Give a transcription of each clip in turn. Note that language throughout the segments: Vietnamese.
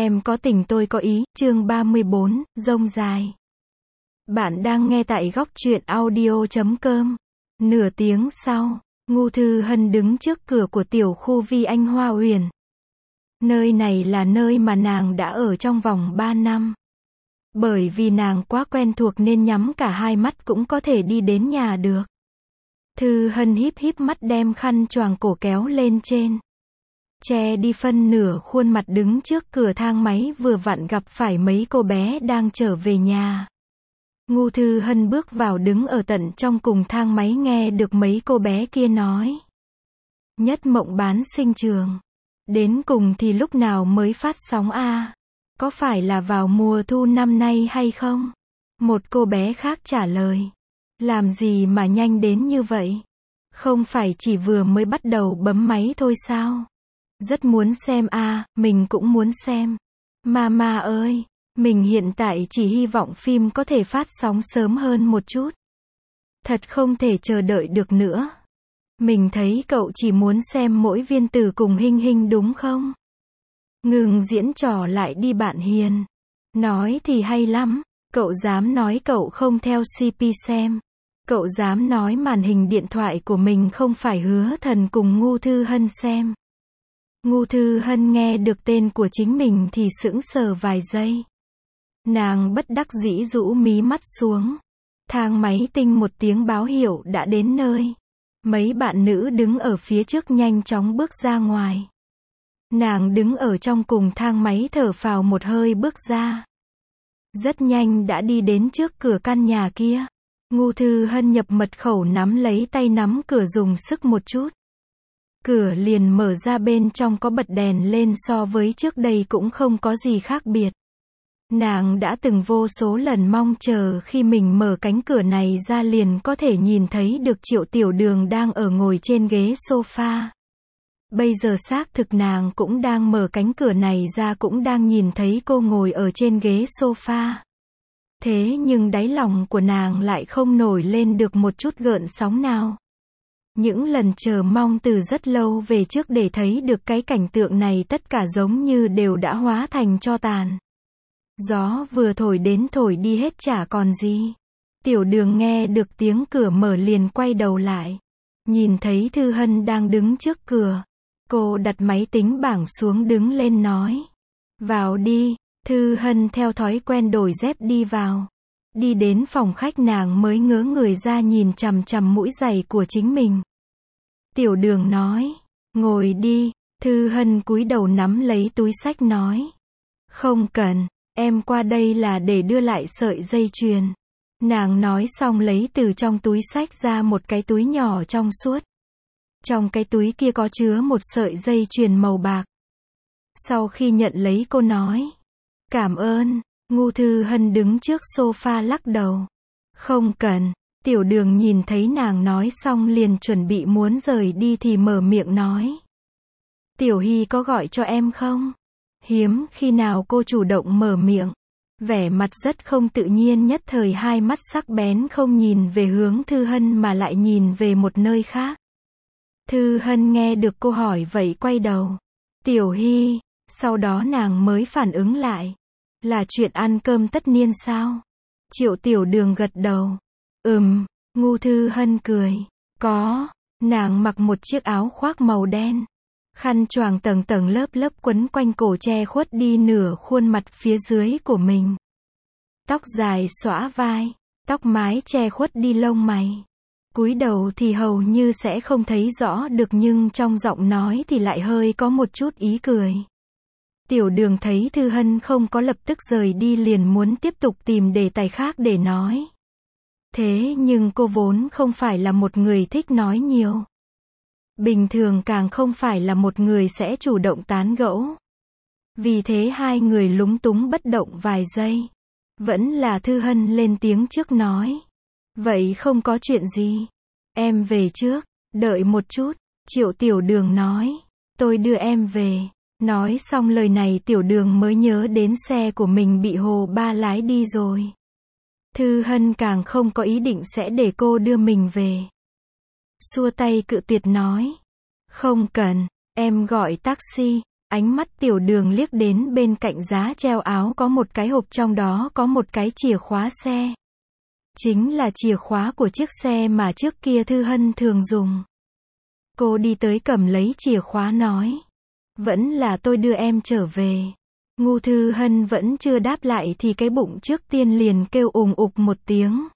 Em có tình tôi có ý, chương 34, rông dài. Bạn đang nghe tại góc truyện audio.com. Nửa tiếng sau, Ngô Thư Hân đứng trước cửa của tiểu khu Vi Anh Hoa Uyển. Nơi này là nơi mà nàng đã ở trong vòng 3 năm. Bởi vì nàng quá quen thuộc nên nhắm cả hai mắt cũng có thể đi đến nhà được. Thư Hân híp híp mắt đem khăn choàng cổ kéo lên trên. Che đi phân nửa khuôn mặt đứng trước cửa thang máy vừa vặn gặp phải mấy cô bé đang trở về nhà. Ngô Thư Hân bước vào đứng ở tận trong cùng thang máy nghe được mấy cô bé kia nói. Nhất Mộng bán sinh trường. Đến cùng thì lúc nào mới phát sóng a? Có phải là vào mùa thu năm nay hay không? Một cô bé khác trả lời. Làm gì mà nhanh đến như vậy? Không phải chỉ vừa mới bắt đầu bấm máy thôi sao? Rất muốn xem a, mình cũng muốn xem. Mama ơi, mình hiện tại chỉ hy vọng phim có thể phát sóng sớm hơn một chút. Thật không thể chờ đợi được nữa. Mình thấy cậu chỉ muốn xem Mỗi Viên Tử cùng Hinh Hinh đúng không? Ngừng diễn trò lại đi bạn hiền. Nói thì hay lắm, cậu dám nói cậu không theo CP xem. Cậu dám nói màn hình điện thoại của mình không phải Hứa Thần cùng Ngô Thư Hân xem. Ngô Thư Hân nghe được tên của chính mình thì sững sờ vài giây. Nàng bất đắc dĩ rũ mí mắt xuống. Thang máy tinh một tiếng báo hiệu đã đến nơi. Mấy bạn nữ đứng ở phía trước nhanh chóng bước ra ngoài. Nàng đứng ở trong cùng thang máy thở phào một hơi bước ra. Rất nhanh đã đi đến trước cửa căn nhà kia. Ngô Thư Hân nhập mật khẩu nắm lấy tay nắm cửa dùng sức một chút. Cửa liền mở ra, bên trong có bật đèn lên, so với trước đây cũng không có gì khác biệt. Nàng đã từng vô số lần mong chờ khi mình mở cánh cửa này ra liền có thể nhìn thấy được Triệu Tiểu Đường đang ở ngồi trên ghế sofa. Bây giờ xác thực nàng cũng đang mở cánh cửa này ra, cũng đang nhìn thấy cô ngồi ở trên ghế sofa. Thế nhưng đáy lòng của nàng lại không nổi lên được một chút gợn sóng nào. Những lần chờ mong từ rất lâu về trước để thấy được cái cảnh tượng này tất cả giống như đều đã hóa thành tro tàn. Gió vừa thổi đến thổi đi hết chả còn gì. Tiểu Đường nghe được tiếng cửa mở liền quay đầu lại. Nhìn thấy Thư Hân đang đứng trước cửa. Cô đặt máy tính bảng xuống đứng lên nói. Vào đi. Thư Hân theo thói quen đổi dép đi vào. Đi đến phòng khách nàng mới ngớ người ra nhìn chằm chằm mũi giày của chính mình. Tiểu Đường nói. Ngồi đi. Thư Hân cúi đầu nắm lấy túi xách nói. Không cần. Em qua đây là để đưa lại sợi dây chuyền. Nàng nói xong lấy từ trong túi xách ra một cái túi nhỏ trong suốt. Trong cái túi kia có chứa một sợi dây chuyền màu bạc. Sau khi nhận lấy cô nói. Cảm ơn. Ngô Thư Hân đứng trước sofa lắc đầu. Không cần. Tiểu Đường nhìn thấy nàng nói xong liền chuẩn bị muốn rời đi thì mở miệng nói. Tiểu Hy có gọi cho em không? Hiếm khi nào cô chủ động mở miệng. Vẻ mặt rất không tự nhiên, nhất thời hai mắt sắc bén không nhìn về hướng Thư Hân mà lại nhìn về một nơi khác. Thư Hân nghe được cô hỏi vậy quay đầu. Tiểu Hy, sau đó nàng mới phản ứng lại. Là chuyện ăn cơm tất niên sao? Triệu Tiểu Đường gật đầu. Ngô Thư Hân cười. Có. Nàng mặc một chiếc áo khoác màu đen. Khăn choàng tầng tầng lớp lớp quấn quanh cổ che khuất đi nửa khuôn mặt phía dưới của mình. Tóc dài xõa vai. Tóc mái che khuất đi lông mày. Cúi đầu thì hầu như sẽ không thấy rõ được nhưng trong giọng nói thì lại hơi có một chút ý cười. Tiểu Đường thấy Thư Hân không có lập tức rời đi liền muốn tiếp tục tìm đề tài khác để nói. Thế nhưng cô vốn không phải là một người thích nói nhiều. Bình thường càng không phải là một người sẽ chủ động tán gẫu. Vì thế hai người lúng túng bất động vài giây. Vẫn là Thư Hân lên tiếng trước nói. Vậy không có chuyện gì. Em về trước. Đợi một chút. Triệu Tiểu Đường nói. Tôi đưa em về. Nói xong lời này Tiểu Đường mới nhớ đến xe của mình bị Hồ Ba lái đi rồi. Thư Hân càng không có ý định sẽ để cô đưa mình về. Xua tay cự tuyệt nói. Không cần, em gọi taxi. Ánh mắt Tiểu Đường liếc đến bên cạnh giá treo áo có một cái hộp, trong đó có một cái chìa khóa xe. Chính là chìa khóa của chiếc xe mà trước kia Thư Hân thường dùng. Cô đi tới cầm lấy chìa khóa nói. Vẫn là tôi đưa em trở về. Ngu Thư Hân vẫn chưa đáp lại thì cái bụng trước tiên liền kêu ùng ục một tiếng.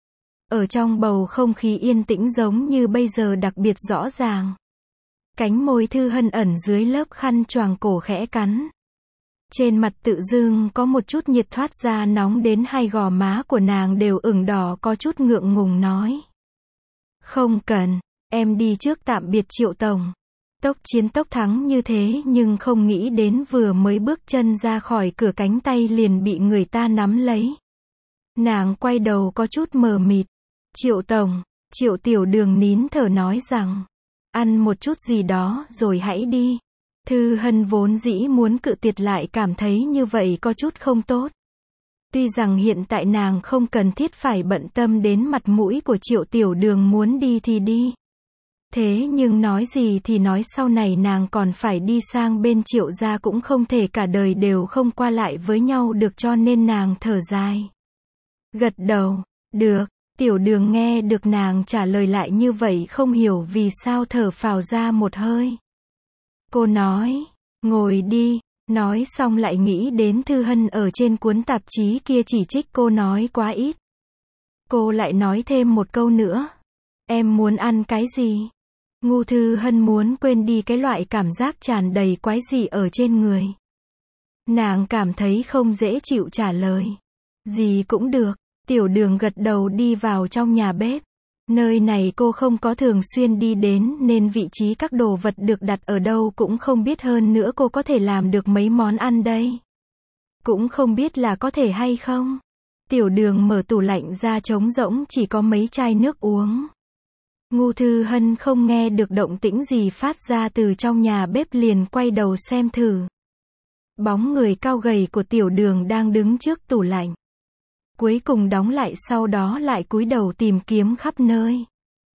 Ở trong bầu không khí yên tĩnh giống như bây giờ đặc biệt rõ ràng. Cánh môi Thư Hân ẩn dưới lớp khăn choàng cổ khẽ cắn. Trên mặt tự dưng có một chút nhiệt thoát ra, nóng đến hai gò má của nàng đều ửng đỏ, có chút ngượng ngùng nói. Không cần, em đi trước tạm biệt Triệu tổng. Tốc chiến tốc thắng như thế nhưng không nghĩ đến vừa mới bước chân ra khỏi cửa cánh tay liền bị người ta nắm lấy. Nàng quay đầu có chút mờ mịt. Triệu tổng, Triệu Tiểu Đường nín thở nói rằng. Ăn một chút gì đó rồi hãy đi. Thư Hân vốn dĩ muốn cự tuyệt lại cảm thấy như vậy có chút không tốt. Tuy rằng hiện tại nàng không cần thiết phải bận tâm đến mặt mũi của Triệu Tiểu Đường, muốn đi thì đi. Thế nhưng nói gì thì nói, sau này nàng còn phải đi sang bên Triệu gia, cũng không thể cả đời đều không qua lại với nhau được, cho nên nàng thở dài. Gật đầu, được. Tiểu Đường nghe được nàng trả lời lại như vậy không hiểu vì sao thở phào ra một hơi. Cô nói, ngồi đi, nói xong lại nghĩ đến Thư Hân ở trên cuốn tạp chí kia chỉ trích cô nói quá ít. Cô lại nói thêm một câu nữa. Em muốn ăn cái gì? Ngu Thư Hân muốn quên đi cái loại cảm giác tràn đầy quái dị ở trên người. Nàng cảm thấy không dễ chịu trả lời. Gì cũng được. Tiểu Đường gật đầu đi vào trong nhà bếp. Nơi này cô không có thường xuyên đi đến nên vị trí các đồ vật được đặt ở đâu cũng không biết, hơn nữa cô có thể làm được mấy món ăn đây. Cũng không biết là có thể hay không. Tiểu Đường mở tủ lạnh ra, trống rỗng chỉ có mấy chai nước uống. Ngu Thư Hân không nghe được động tĩnh gì phát ra từ trong nhà bếp liền quay đầu xem thử. Bóng người cao gầy của Tiểu Đường đang đứng trước tủ lạnh. Cuối cùng đóng lại, sau đó lại cúi đầu tìm kiếm khắp nơi.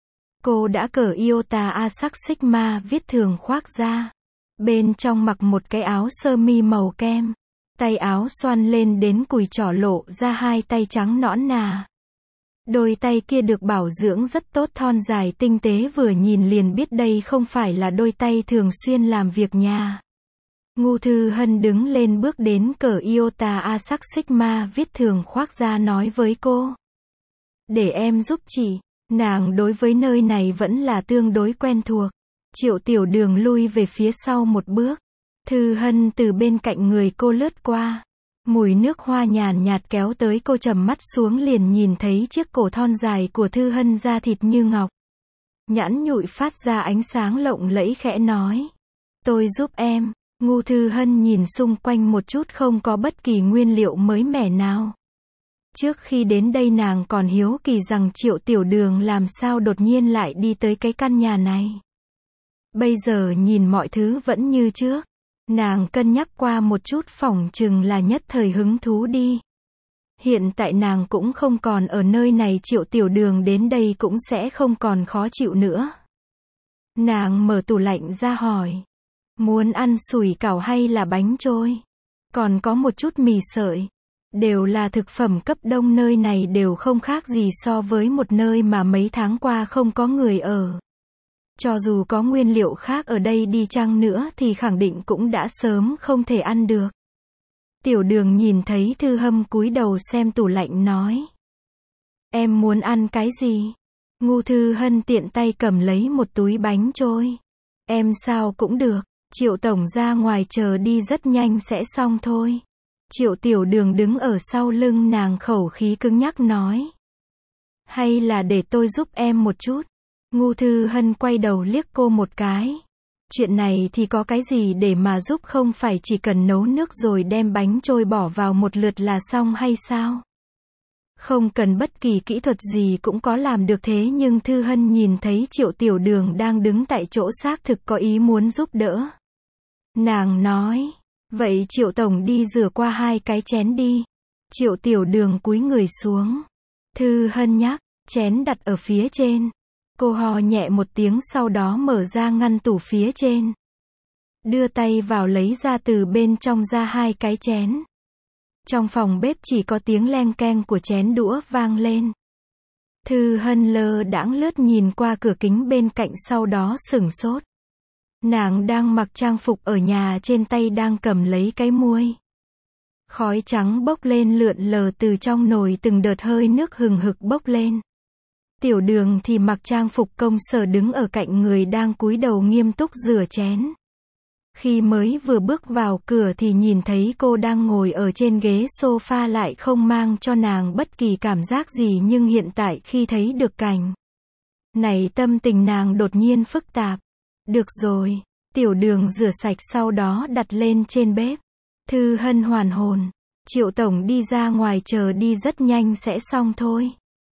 Cô đã cởi Iota Asac Sigma viết thường khoác ra. Bên trong mặc một cái áo sơ mi màu kem. Tay áo xoăn lên đến cùi trỏ, lộ ra hai tay trắng nõn nà. Đôi tay kia được bảo dưỡng rất tốt, thon dài tinh tế, vừa nhìn liền biết đây không phải là đôi tay thường xuyên làm việc nhà. Ngu Thư Hân đứng lên bước đến cởi Iota Asac Sigma viết thường khoác ra, nói với cô. Để em giúp chị. Nàng đối với nơi này vẫn là tương đối quen thuộc. Triệu Tiểu Đường lui về phía sau một bước. Thư Hân từ bên cạnh người cô lướt qua. Mùi nước hoa nhàn nhạt kéo tới, cô trầm mắt xuống liền nhìn thấy chiếc cổ thon dài của Thư Hân, da thịt như ngọc. Nhẵn nhụi phát ra ánh sáng lộng lẫy, khẽ nói. Tôi giúp em. Ngu Thư Hân nhìn xung quanh một chút, không có bất kỳ nguyên liệu mới mẻ nào. Trước khi đến đây nàng còn hiếu kỳ rằng Triệu Tiểu Đường làm sao đột nhiên lại đi tới cái căn nhà này. Bây giờ nhìn mọi thứ vẫn như trước. Nàng cân nhắc qua một chút, phỏng chừng là nhất thời hứng thú đi. Hiện tại nàng cũng không còn ở nơi này, Triệu Tiểu Đường đến đây cũng sẽ không còn khó chịu nữa. Nàng mở tủ lạnh ra hỏi. Muốn ăn sủi cảo hay là bánh trôi? Còn có một chút mì sợi. Đều là thực phẩm cấp đông, nơi này đều không khác gì so với một nơi mà mấy tháng qua không có người ở. Cho dù có nguyên liệu khác ở đây đi chăng nữa thì khẳng định cũng đã sớm không thể ăn được. Tiểu Đường nhìn thấy Thư Hân cúi đầu xem tủ lạnh nói. Em muốn ăn cái gì? Ngu Thư Hân tiện tay cầm lấy một túi bánh trôi. Em sao cũng được. Triệu tổng ra ngoài chờ đi, rất nhanh sẽ xong thôi. Triệu Tiểu Đường đứng ở sau lưng nàng, khẩu khí cứng nhắc nói. Hay là để tôi giúp em một chút? Ngu Thư Hân quay đầu liếc cô một cái. Chuyện này thì có cái gì để mà giúp, không phải chỉ cần nấu nước rồi đem bánh trôi bỏ vào một lượt là xong hay sao? Không cần bất kỳ kỹ thuật gì cũng có làm được. Thế nhưng Thư Hân nhìn thấy Triệu Tiểu Đường đang đứng tại chỗ, xác thực có ý muốn giúp đỡ. Nàng nói, vậy Triệu tổng đi rửa qua 2 cái chén đi. Triệu Tiểu Đường cúi người xuống. Thư Hân nhắc, chén đặt ở phía trên. Cô hò nhẹ một tiếng, sau đó mở ra ngăn tủ phía trên. đưa tay vào lấy ra từ bên trong ra 2 cái chén. Trong phòng bếp chỉ có tiếng leng keng của chén đũa vang lên. Thư Hân lơ đãng lướt nhìn qua cửa kính bên cạnh, sau đó sửng sốt. Nàng đang mặc trang phục ở nhà, trên tay đang cầm lấy cái muôi. Khói trắng bốc lên lượn lờ từ trong nồi, từng đợt hơi nước hừng hực bốc lên. Tiểu Đường thì mặc trang phục công sở đứng ở cạnh người đang cúi đầu nghiêm túc rửa chén. Khi mới vừa bước vào cửa thì nhìn thấy cô đang ngồi ở trên ghế sofa lại không mang cho nàng bất kỳ cảm giác gì, nhưng hiện tại khi thấy được cảnh này, tâm tình nàng đột nhiên phức tạp. Được rồi, Tiểu Đường rửa sạch sau đó đặt lên trên bếp. Thư Hân hoàn hồn. Triệu tổng đi ra ngoài chờ đi, rất nhanh sẽ xong thôi.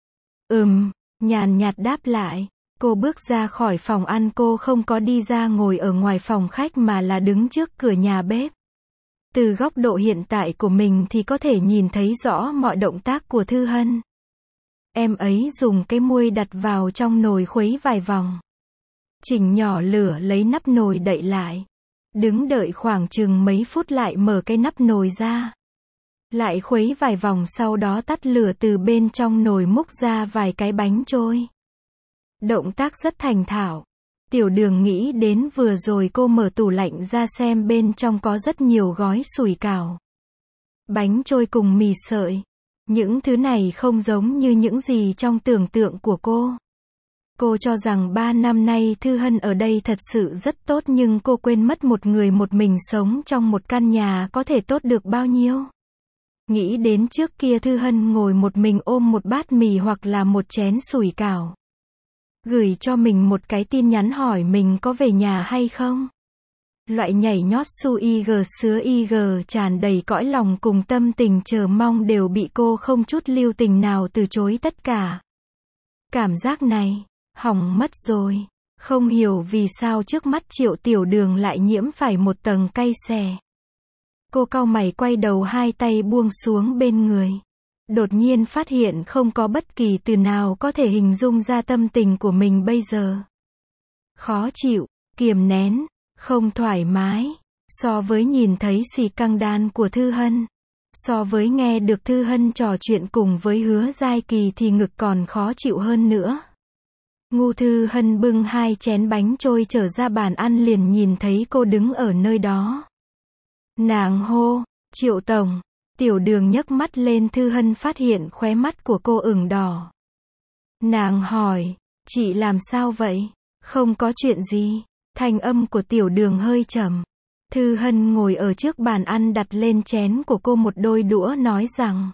Nhàn nhạt đáp lại. Cô bước ra khỏi phòng ăn, cô không có đi ra ngồi ở ngoài phòng khách mà là đứng trước cửa nhà bếp. Từ góc độ hiện tại của mình thì có thể nhìn thấy rõ mọi động tác của Thư Hân. Em ấy dùng cái muôi đặt vào trong nồi khuấy vài vòng. Chỉnh nhỏ lửa, lấy nắp nồi đậy lại. Đứng đợi khoảng chừng mấy phút lại mở cái nắp nồi ra. Lại khuấy vài vòng, sau đó tắt lửa, từ bên trong nồi múc ra vài cái bánh trôi. Động tác rất thành thạo. Tiểu Đường nghĩ đến vừa rồi cô mở tủ lạnh ra xem bên trong có rất nhiều gói sủi cảo, bánh trôi cùng mì sợi. Những thứ này không giống như những gì trong tưởng tượng của cô. Cô cho rằng 3 năm nay Thư Hân ở đây thật sự rất tốt, nhưng cô quên mất một người một mình sống trong một căn nhà có thể tốt được bao nhiêu. Nghĩ đến trước kia Thư Hân ngồi một mình ôm một bát mì hoặc là một chén sủi cảo. Gửi cho mình một cái tin nhắn hỏi mình có về nhà hay không. Loại nhảy nhót su ig sứa ig tràn đầy cõi lòng cùng tâm tình chờ mong đều bị cô không chút lưu tình nào từ chối tất cả. Cảm giác này, hỏng mất rồi. Không hiểu vì sao trước mắt Triệu Tiểu Đường lại nhiễm phải một tầng cay xè. Cô cau mày quay đầu, hai tay buông xuống bên người. Đột nhiên phát hiện không có bất kỳ từ nào có thể hình dung ra tâm tình của mình bây giờ. Khó chịu, kiềm nén, không thoải mái. So với nhìn thấy xì căng đan của Thư Hân, so với nghe được Thư Hân trò chuyện cùng với Hứa Giai Kỳ thì ngực còn khó chịu hơn nữa. Ngu Thư Hân bưng 2 chén bánh trôi trở ra bàn ăn, liền nhìn thấy cô đứng ở nơi đó. Nàng hô, Triệu tổng. Tiểu Đường nhấc mắt lên, Thư Hân phát hiện khóe mắt của cô ửng đỏ. Nàng hỏi, chị làm sao vậy? Không có chuyện gì. Thanh âm của Tiểu Đường hơi trầm. Thư Hân ngồi ở trước bàn ăn đặt lên chén của cô một đôi đũa, nói rằng: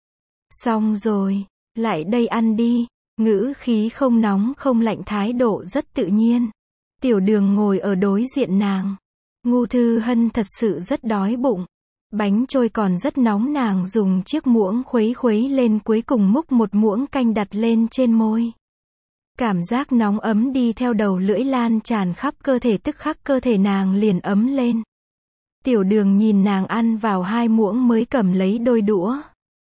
xong rồi, lại đây ăn đi. Ngữ khí không nóng không lạnh, thái độ rất tự nhiên. Tiểu Đường ngồi ở đối diện nàng. Ngu Thư Hân thật sự rất đói bụng. Bánh trôi còn rất nóng, nàng dùng chiếc muỗng khuấy lên, cuối cùng múc một muỗng canh đặt lên trên môi. Cảm giác nóng ấm đi theo đầu lưỡi lan tràn khắp cơ thể, tức khắc cơ thể nàng liền ấm lên. Tiểu Đường nhìn nàng ăn vào 2 muỗng mới cầm lấy đôi đũa.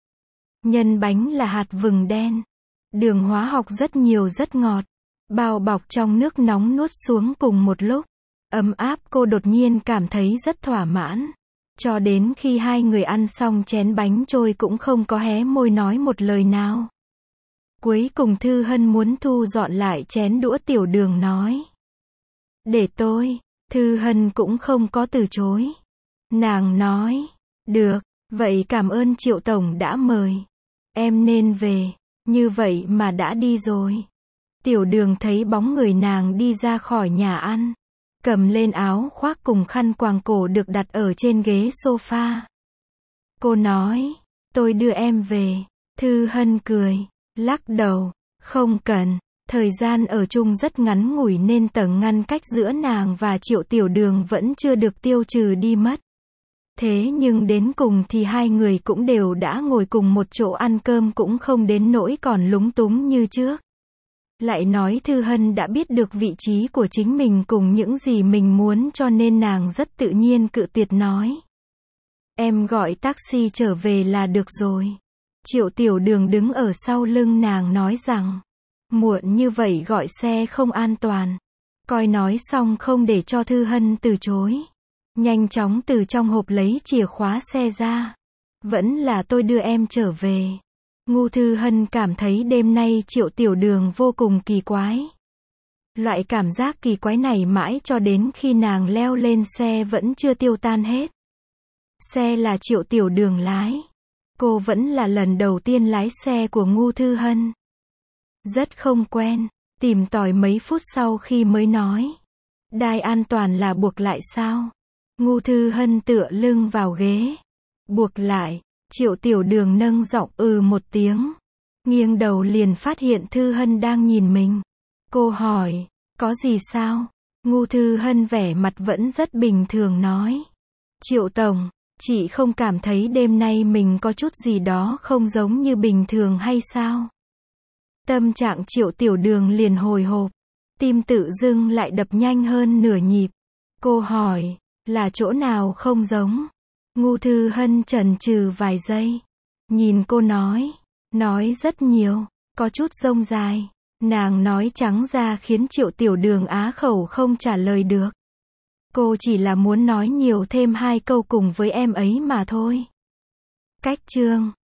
Nhân bánh là hạt vừng đen. Đường hóa học rất nhiều, rất ngọt. Bao bọc trong nước nóng nuốt xuống cùng một lúc. Ấm áp, cô đột nhiên cảm thấy rất thỏa mãn. Cho đến khi hai người ăn xong chén bánh trôi cũng không có hé môi nói một lời nào. Cuối cùng Thư Hân muốn thu dọn lại chén đũa, Tiểu Đường nói: để tôi. Thư Hân cũng không có từ chối. Nàng nói: được, vậy cảm ơn Triệu tổng đã mời. Em nên về. Như vậy mà đã đi rồi. Tiểu Đường thấy bóng người nàng đi ra khỏi nhà ăn, cầm lên áo khoác cùng khăn quàng cổ được đặt ở trên ghế sofa. Cô nói: tôi đưa em về. Thư Hân cười, lắc đầu: không cần. Thời gian ở chung rất ngắn ngủi nên tầng ngăn cách giữa nàng và Triệu Tiểu Đường vẫn chưa được tiêu trừ đi mất. Thế nhưng đến cùng thì hai người cũng đều đã ngồi cùng một chỗ ăn cơm, cũng không đến nỗi còn lúng túng như trước. Lại nói Thư Hân đã biết được vị trí của chính mình cùng những gì mình muốn, cho nên nàng rất tự nhiên cự tuyệt nói: em gọi taxi trở về là được rồi. Triệu Tiểu Đường đứng ở sau lưng nàng nói rằng: muộn như vậy gọi xe không an toàn. Coi nói xong không để cho Thư Hân từ chối. nhanh chóng từ trong hộp lấy chìa khóa xe ra. Vẫn là tôi đưa em trở về. Ngô Thư Hân cảm thấy đêm nay Triệu Tiểu Đường vô cùng kỳ quái. Loại cảm giác kỳ quái này mãi cho đến khi nàng leo lên xe vẫn chưa tiêu tan hết. Xe là Triệu Tiểu Đường lái. Cô vẫn là lần đầu tiên lái xe của Ngô Thư Hân. Rất không quen, tìm tòi mấy phút sau khi mới nói. Đai an toàn là buộc lại sao? Ngô Thư Hân tựa lưng vào ghế. Buộc lại, Triệu Tiểu Đường nâng giọng một tiếng. Nghiêng đầu liền phát hiện Thư Hân đang nhìn mình. Cô hỏi, có gì sao? Ngô Thư Hân vẻ mặt vẫn rất bình thường nói. Triệu Tổng, chị không cảm thấy đêm nay mình có chút gì đó không giống như bình thường hay sao? Tâm trạng Triệu Tiểu Đường liền hồi hộp. Tim tự dưng lại đập nhanh hơn nửa nhịp. Cô hỏi, là chỗ nào không giống? Ngô Thư Hân chần chừ vài giây. Nhìn cô nói rất nhiều, có chút rông dài. Nàng nói trắng ra khiến Triệu Tiểu Đường á khẩu không trả lời được. Cô chỉ là muốn nói nhiều thêm 2 câu cùng với em ấy mà thôi. Cách chương